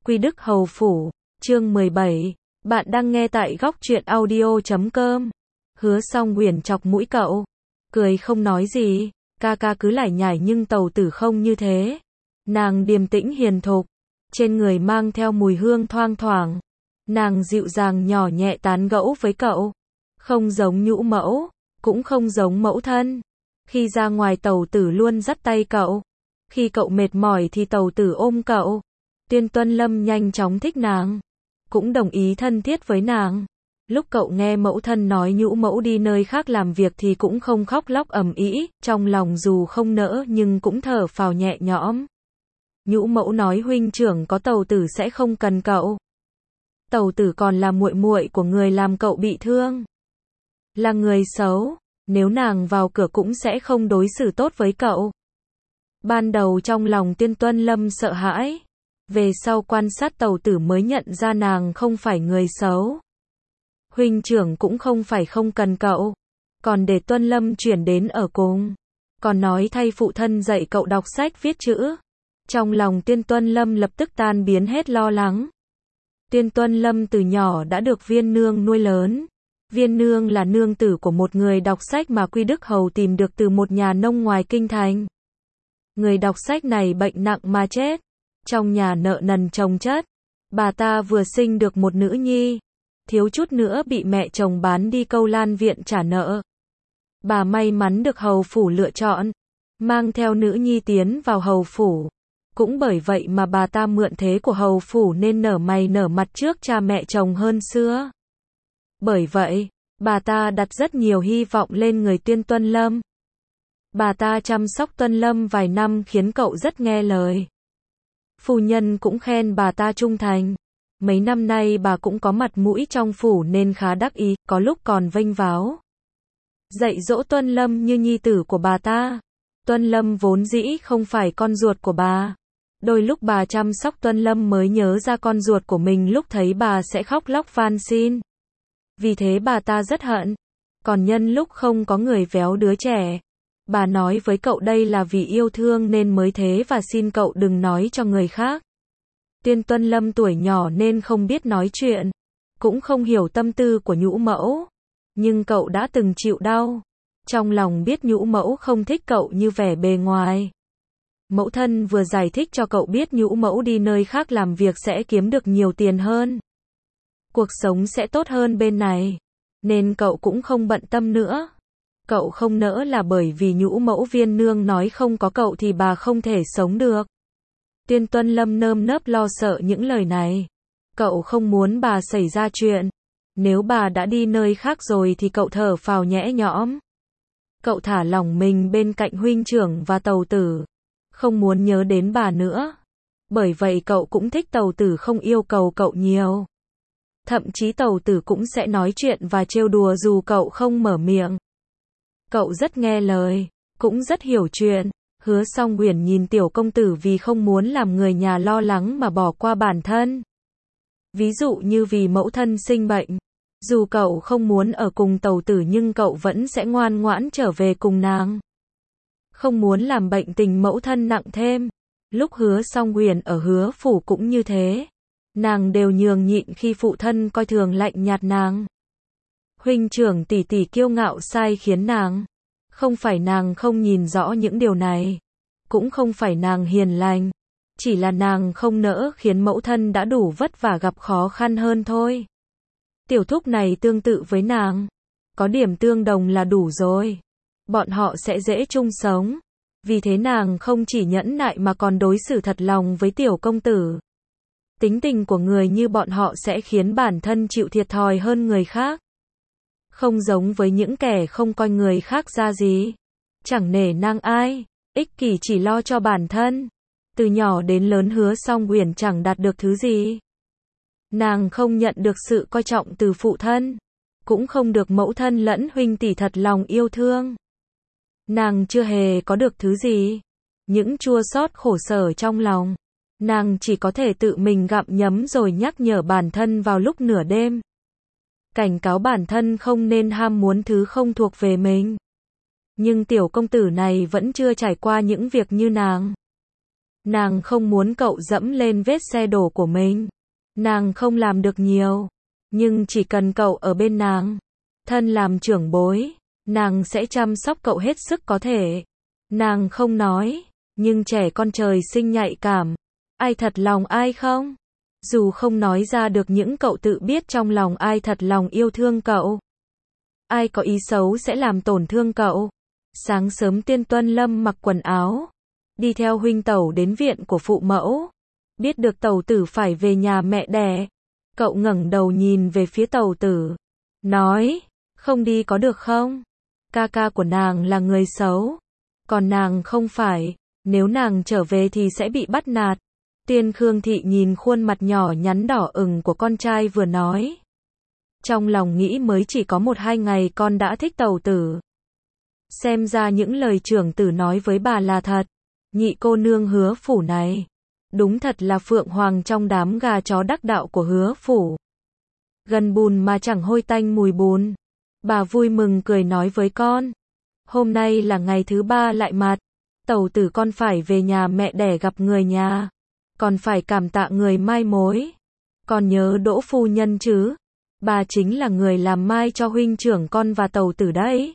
Quy Đức Hầu Phủ, chương 17. Bạn đang nghe tại góc truyện audio.com. Hứa Song Huyền chọc mũi cậu, cười không nói gì. Ca ca cứ lải nhải nhưng Tàu Tử không như thế. Nàng điềm tĩnh hiền thục, trên người mang theo mùi hương thoang thoảng. Nàng dịu dàng nhỏ nhẹ tán gẫu với cậu. Không giống nhũ mẫu, cũng không giống mẫu thân. Khi ra ngoài Tàu Tử luôn dắt tay cậu. Khi cậu mệt mỏi thì Tàu Tử ôm cậu. Tuyên Tuân Lâm nhanh chóng thích nàng, cũng đồng ý thân thiết với nàng. Lúc cậu nghe mẫu thân nói nhũ mẫu đi nơi khác làm việc thì cũng không khóc lóc ầm ĩ, trong lòng dù không nỡ nhưng cũng thở phào nhẹ nhõm. Nhũ mẫu nói huynh trưởng có Tàu Tử sẽ không cần cậu. Tàu Tử còn là muội muội của người làm cậu bị thương, là người xấu, nếu nàng vào cửa cũng sẽ không đối xử tốt với cậu. Ban đầu trong lòng Tuyên Tuân Lâm sợ hãi, về sau quan sát Tàu Tử mới nhận ra nàng không phải người xấu. Huynh trưởng cũng không phải không cần cậu, còn để Tuân Lâm chuyển đến ở cùng, còn nói thay phụ thân dạy cậu đọc sách viết chữ. Trong lòng Tuyên Tuân Lâm lập tức tan biến hết lo lắng. Tuyên Tuân Lâm từ nhỏ đã được Viên Nương nuôi lớn. Viên Nương là nương tử của một người đọc sách mà Quy Đức Hầu tìm được từ một nhà nông ngoài kinh thành. Người đọc sách này bệnh nặng mà chết. Trong nhà nợ nần chồng chất, bà ta vừa sinh được một nữ nhi, thiếu chút nữa bị mẹ chồng bán đi Câu Lan viện trả nợ. Bà may mắn được hầu phủ lựa chọn, mang theo nữ nhi tiến vào hầu phủ. Cũng bởi vậy mà bà ta mượn thế của hầu phủ nên nở mày nở mặt trước cha mẹ chồng hơn xưa. Bởi vậy, bà ta đặt rất nhiều hy vọng lên người Tuyên Tuân Lâm. Bà ta chăm sóc Tuân Lâm vài năm khiến cậu rất nghe lời. Phu nhân cũng khen bà ta trung thành. Mấy năm nay bà cũng có mặt mũi trong phủ nên khá đắc ý, có lúc còn vênh váo dạy dỗ Tuân Lâm như nhi tử của bà ta. Tuân Lâm vốn dĩ không phải con ruột của bà. Đôi lúc bà chăm sóc Tuân Lâm mới nhớ ra con ruột của mình, lúc thấy bà sẽ khóc lóc van xin. Vì thế bà ta rất hận. Còn nhân lúc không có người véo đứa trẻ, bà nói với cậu đây là vì yêu thương nên mới thế và xin cậu đừng nói cho người khác. Tuyên Tuân Lâm tuổi nhỏ nên không biết nói chuyện, cũng không hiểu tâm tư của nhũ mẫu. Nhưng cậu đã từng chịu đau. Trong lòng biết nhũ mẫu không thích cậu như vẻ bề ngoài. Mẫu thân vừa giải thích cho cậu biết nhũ mẫu đi nơi khác làm việc sẽ kiếm được nhiều tiền hơn. Cuộc sống sẽ tốt hơn bên này. Nên cậu cũng không bận tâm nữa. Cậu không nỡ là bởi vì nhũ mẫu Viên Nương nói không có cậu thì bà không thể sống được. Tuyên Tuân Lâm nơm nớp lo sợ những lời này. Cậu không muốn bà xảy ra chuyện. Nếu bà đã đi nơi khác rồi thì cậu thở phào nhẹ nhõm. Cậu thả lỏng mình bên cạnh huynh trưởng và Tàu Tử. Không muốn nhớ đến bà nữa. Bởi vậy cậu cũng thích Tàu Tử không yêu cầu cậu nhiều. Thậm chí Tàu Tử cũng sẽ nói chuyện và trêu đùa dù cậu không mở miệng. Cậu rất nghe lời, cũng rất hiểu chuyện. Hứa Song Huyền nhìn tiểu công tử vì không muốn làm người nhà lo lắng mà bỏ qua bản thân. Ví dụ như vì mẫu thân sinh bệnh. Dù cậu không muốn ở cùng Tàu Tử nhưng cậu vẫn sẽ ngoan ngoãn trở về cùng nàng. Không muốn làm bệnh tình mẫu thân nặng thêm. Lúc Hứa Song Huyền ở Hứa phủ cũng như thế. Nàng đều nhường nhịn khi phụ thân coi thường lạnh nhạt nàng. Huynh trưởng tỷ tỷ kiêu ngạo sai khiến nàng. Không phải nàng không nhìn rõ những điều này. Cũng không phải nàng hiền lành. Chỉ là nàng không nỡ khiến mẫu thân đã đủ vất vả gặp khó khăn hơn thôi. Tiểu thúc này tương tự với nàng. Có điểm tương đồng là đủ rồi. Bọn họ sẽ dễ chung sống. Vì thế nàng không chỉ nhẫn nại mà còn đối xử thật lòng với tiểu công tử. Tính tình của người như bọn họ sẽ khiến bản thân chịu thiệt thòi hơn người khác. Không giống với những kẻ không coi người khác ra gì. Chẳng nể nang ai, ích kỷ chỉ lo cho bản thân. Từ nhỏ đến lớn Hứa Song Huyền chẳng đạt được thứ gì. Nàng không nhận được sự coi trọng từ phụ thân. Cũng không được mẫu thân lẫn huynh tỷ thật lòng yêu thương. Nàng chưa hề có được thứ gì. Những chua xót khổ sở trong lòng. Nàng chỉ có thể tự mình gặm nhấm rồi nhắc nhở bản thân vào lúc nửa đêm. Cảnh cáo bản thân không nên ham muốn thứ không thuộc về mình. Nhưng tiểu công tử này vẫn chưa trải qua những việc như nàng. Nàng không muốn cậu dẫm lên vết xe đổ của mình. Nàng không làm được nhiều, nhưng chỉ cần cậu ở bên nàng, thân làm trưởng bối, nàng sẽ chăm sóc cậu hết sức có thể. Nàng không nói, nhưng trẻ con trời sinh nhạy cảm. Ai thật lòng ai không? Dù không nói ra được những cậu tự biết trong lòng ai thật lòng yêu thương cậu. Ai có ý xấu sẽ làm tổn thương cậu. Sáng sớm Tiên Tuân Lâm mặc quần áo, đi theo huynh tẩu đến viện của phụ mẫu. Biết được tẩu tử phải về nhà mẹ đẻ, cậu ngẩng đầu nhìn về phía tẩu tử, nói, không đi có được không? Ca ca của nàng là người xấu, còn nàng không phải, nếu nàng trở về thì sẽ bị bắt nạt. Tiên Khương Thị nhìn khuôn mặt nhỏ nhắn đỏ ửng của con trai vừa nói. Trong lòng nghĩ mới chỉ có 1-2 ngày con đã thích tẩu tử. Xem ra những lời trưởng tử nói với bà là thật. Nhị cô nương Hứa phủ này, đúng thật là phượng hoàng trong đám gà chó đắc đạo của Hứa phủ. Gần bùn mà chẳng hôi tanh mùi bùn. Bà vui mừng cười nói với con. Hôm nay là ngày thứ 3 lại mặt. Tẩu tử con phải về nhà mẹ đẻ gặp người nhà. Còn phải cảm tạ người mai mối. Con nhớ Đỗ phu nhân chứ? Bà chính là người làm mai cho huynh trưởng con và tẩu tử đấy.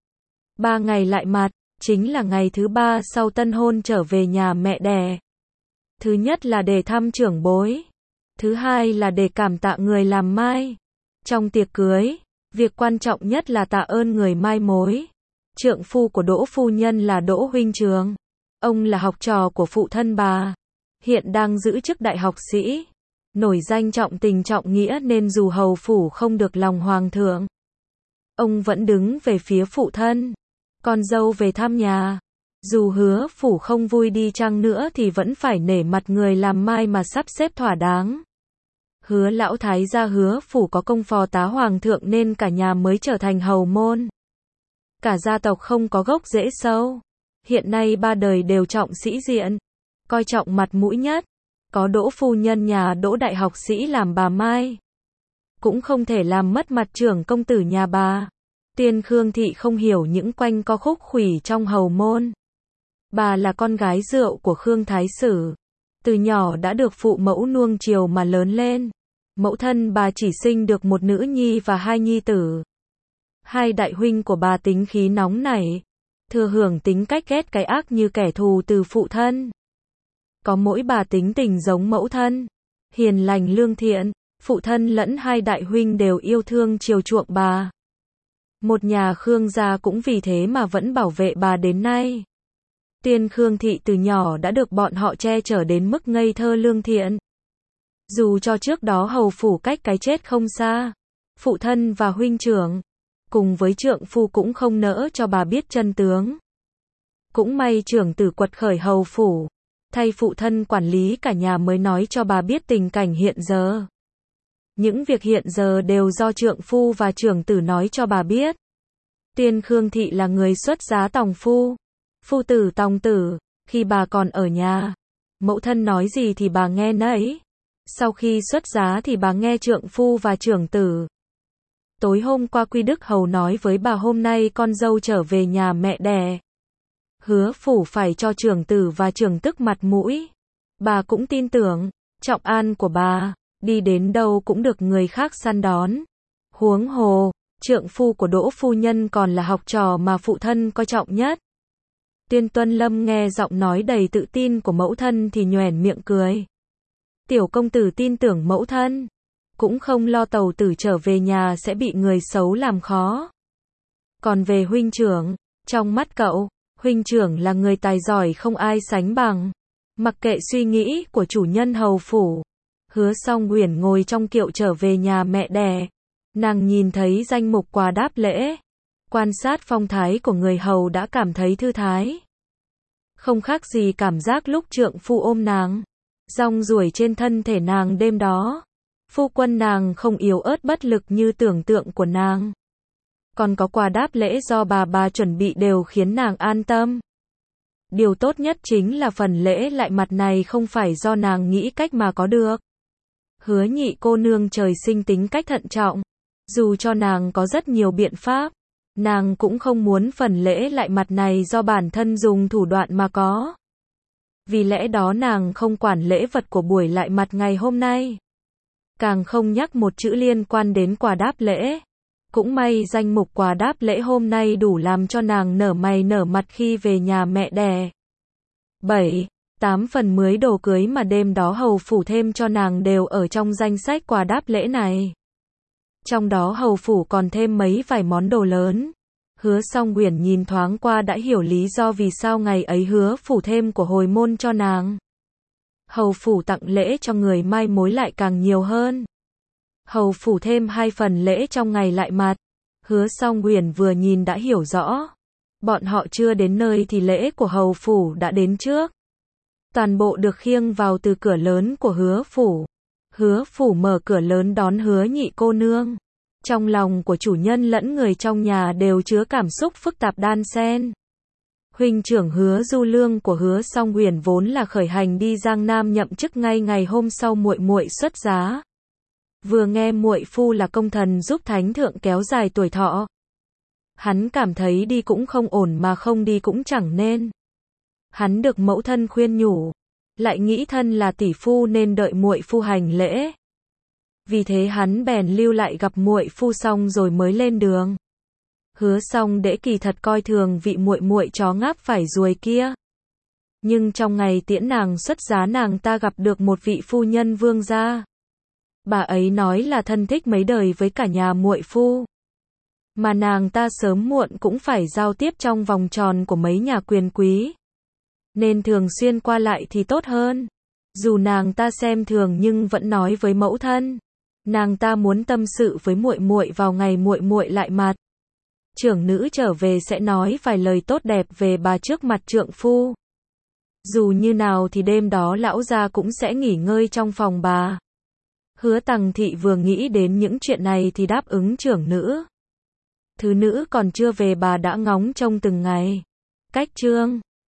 3 ngày lại mặt, chính là ngày thứ 3 sau tân hôn trở về nhà mẹ đẻ. Thứ nhất là để thăm trưởng bối. Thứ hai là để cảm tạ người làm mai. Trong tiệc cưới, việc quan trọng nhất là tạ ơn người mai mối. Trượng phu của Đỗ phu nhân là Đỗ huynh trường. Ông là học trò của phụ thân bà. Hiện đang giữ chức đại học sĩ. Nổi danh trọng tình trọng nghĩa nên dù hầu phủ không được lòng hoàng thượng, ông vẫn đứng về phía phụ thân. Con dâu về thăm nhà, dù Hứa phủ không vui đi chăng nữa thì vẫn phải nể mặt người làm mai mà sắp xếp thỏa đáng. Hứa lão thái gia Hứa phủ có công phò tá hoàng thượng nên cả nhà mới trở thành hầu môn. Cả gia tộc không có gốc rễ sâu. Hiện nay 3 đời đều trọng sĩ diện, coi trọng mặt mũi nhất. Có Đỗ phu nhân nhà Đỗ đại học sĩ làm bà mai, cũng không thể làm mất mặt trưởng công tử nhà bà. Tiên Khương Thị không hiểu những quanh co khúc khuỷu trong hầu môn. Bà là con gái rượu của Khương Thái Sử, từ nhỏ đã được phụ mẫu nuông chiều mà lớn lên. Mẫu thân bà chỉ sinh được 1 nữ nhi và 2 nhi tử. 2 đại huynh của bà tính khí nóng nảy, thừa hưởng tính cách ghét cái ác như kẻ thù từ phụ thân. Có mỗi bà tính tình giống mẫu thân, hiền lành lương thiện, phụ thân lẫn 2 đại huynh đều yêu thương chiều chuộng bà. Một nhà Khương gia cũng vì thế mà vẫn bảo vệ bà đến nay. Tiên Khương Thị từ nhỏ đã được bọn họ che chở đến mức ngây thơ lương thiện. Dù cho trước đó hầu phủ cách cái chết không xa, phụ thân và huynh trưởng, cùng với trượng phu cũng không nỡ cho bà biết chân tướng. Cũng may trưởng tử quật khởi hầu phủ, thay phụ thân quản lý cả nhà mới nói cho bà biết tình cảnh hiện giờ. Những việc hiện giờ đều do trượng phu và trưởng tử nói cho bà biết. Tiên Khương Thị là người xuất giá tòng phu, phu tử tòng tử, khi bà còn ở nhà, mẫu thân nói gì thì bà nghe nấy. Sau khi xuất giá thì bà nghe trượng phu và trưởng tử. Tối hôm qua Quy Đức Hầu nói với bà hôm nay con dâu trở về nhà mẹ đẻ. Hứa phủ phải cho trưởng tử và trưởng tức mặt mũi. Bà cũng tin tưởng, trọng an của bà, đi đến đâu cũng được người khác săn đón. Huống hồ, trượng phu của Đỗ phu nhân còn là học trò mà phụ thân coi trọng nhất. Tiên Tuân Lâm nghe giọng nói đầy tự tin của mẫu thân thì nhoẻn miệng cười. Tiểu công tử tin tưởng mẫu thân, cũng không lo tàu tử trở về nhà sẽ bị người xấu làm khó. Còn về huynh trưởng, trong mắt cậu, huynh trưởng là người tài giỏi không ai sánh bằng. Mặc kệ suy nghĩ của chủ nhân hầu phủ, Hứa Song Uyển ngồi trong kiệu trở về nhà mẹ đẻ. Nàng nhìn thấy danh mục quà đáp lễ, quan sát phong thái của người hầu đã cảm thấy thư thái. Không khác gì cảm giác lúc trượng phu ôm nàng, rong ruổi trên thân thể nàng đêm đó. Phu quân nàng không yếu ớt bất lực như tưởng tượng của nàng. Còn có quà đáp lễ do bà chuẩn bị đều khiến nàng an tâm. Điều tốt nhất chính là phần lễ lại mặt này không phải do nàng nghĩ cách mà có được. Hứa nhị cô nương trời sinh tính cách thận trọng. Dù cho nàng có rất nhiều biện pháp, nàng cũng không muốn phần lễ lại mặt này do bản thân dùng thủ đoạn mà có. Vì lẽ đó nàng không quản lễ vật của buổi lại mặt ngày hôm nay. Càng không nhắc một chữ liên quan đến quà đáp lễ. Cũng may danh mục quà đáp lễ hôm nay đủ làm cho nàng nở mày nở mặt khi về nhà mẹ đẻ. 7, 8 phần 10 đồ cưới mà đêm đó hầu phủ thêm cho nàng đều ở trong danh sách quà đáp lễ này. Trong đó hầu phủ còn thêm mấy vài món đồ lớn. Hứa Song Uyển nhìn thoáng qua đã hiểu lý do vì sao ngày ấy hứa phủ thêm của hồi môn cho nàng. Hầu phủ tặng lễ cho người mai mối lại càng nhiều hơn. Hầu phủ thêm 2 phần lễ trong ngày lại mặt. Hứa Song Uyển vừa nhìn đã hiểu rõ. Bọn họ chưa đến nơi thì lễ của hầu phủ đã đến trước. Toàn bộ được khiêng vào từ cửa lớn của hứa phủ. Hứa phủ mở cửa lớn đón hứa nhị cô nương. Trong lòng của chủ nhân lẫn người trong nhà đều chứa cảm xúc phức tạp đan xen. Huynh trưởng Hứa Du Lương của Hứa Song Uyển vốn là khởi hành đi Giang Nam nhậm chức ngay ngày hôm sau muội muội xuất giá. Vừa nghe muội phu là công thần giúp thánh thượng kéo dài tuổi thọ, hắn cảm thấy đi cũng không ổn mà không đi cũng chẳng nên. Hắn được mẫu thân khuyên nhủ, lại nghĩ thân là tỷ phu nên đợi muội phu hành lễ. Vì thế hắn bèn lưu lại gặp muội phu xong rồi mới lên đường. Hứa Song Đễ kỳ thật coi thường vị muội muội chó ngáp phải ruồi kia. Nhưng trong ngày tiễn nàng xuất giá nàng ta gặp được một vị phu nhân vương gia. Bà ấy nói là thân thích mấy đời với cả nhà muội phu. Mà nàng ta sớm muộn cũng phải giao tiếp trong vòng tròn của mấy nhà quyền quý. Nên thường xuyên qua lại thì tốt hơn. Dù nàng ta xem thường nhưng vẫn nói với mẫu thân. Nàng ta muốn tâm sự với muội muội vào ngày muội muội lại mặt. Trưởng nữ trở về sẽ nói vài lời tốt đẹp về bà trước mặt trượng phu. Dù như nào thì đêm đó lão gia cũng sẽ nghỉ ngơi trong phòng bà. Hứa Tằng Thị vừa nghĩ đến những chuyện này thì đáp ứng trưởng nữ. Thứ nữ còn chưa về bà đã ngóng trông từng ngày. Cách chương